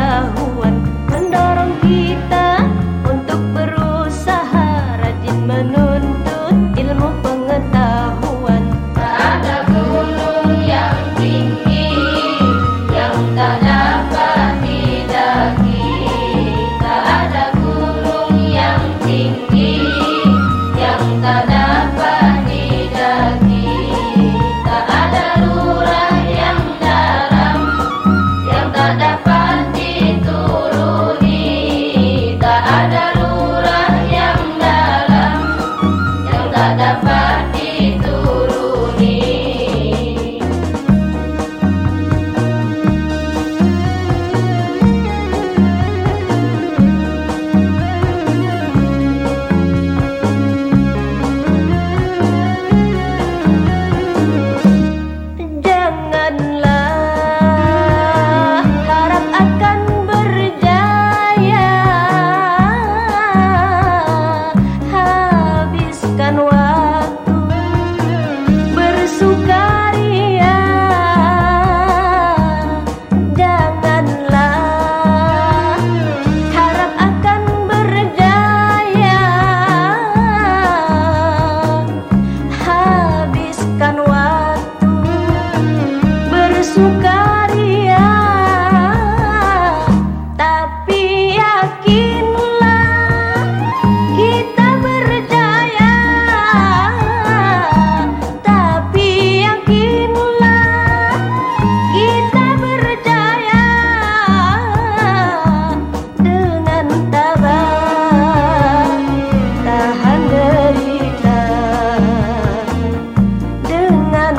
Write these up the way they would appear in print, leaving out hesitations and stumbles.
pengetahuan, mendorong kita untuk berusaha rajin menuntut ilmu pengetahuan. Tak ada gunung yang tinggi yang tak dapat didaki. Tak ada gunung yang tinggi yang tak dapat didaki. Tak ada lurah yang dalam yang tak dapat dituruni. Tak ada lurah yang dalam yang tak dapat dituruni. Janganlah harap akan berjaya, habiskan waktu bersukaria. Janganlah harap akan berjaya, habiskan waktu bersukaria. Tapi yakinlah kita berjaya. Tapi yakinlah kita berjaya. Dengan tabah tahan derita, dengan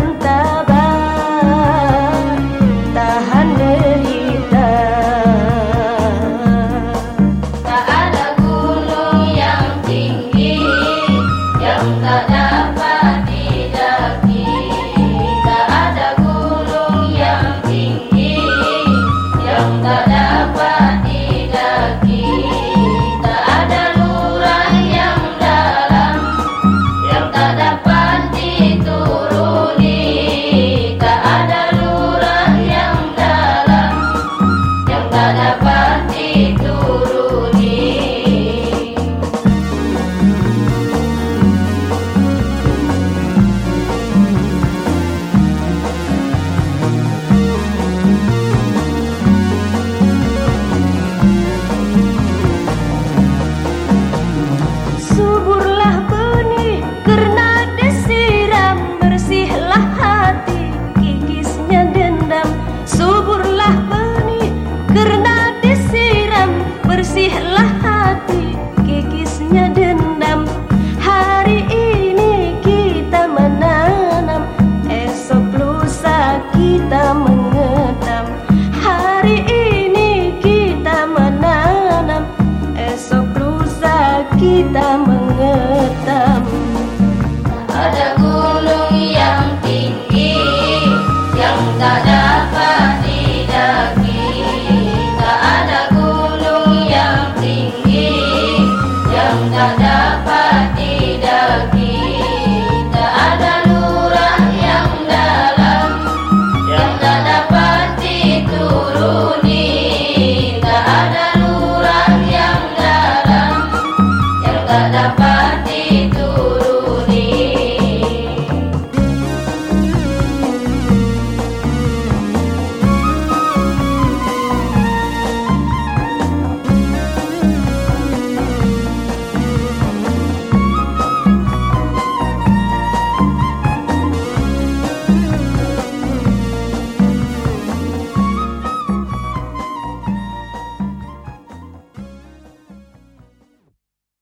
tabah tahan derita. Tak ada gunung yang tinggi yang tak dapat didaki. Tak ada gunung yang tinggi yang tak dapat didaki. Tak ada lurah yang dalam yang tak dapat dituruni. Tak ada lurah yang dalam yang tak dapat dituruni. Suburlah benih karena disiram, bersihlah hati kikisnya dendam. Suburlah benih karena disiram, bersihlah hati kikisnya dendam. Hari ini kita menanam, esok lusa kita mengetam. Hari ini kita menanam, esok lusa kita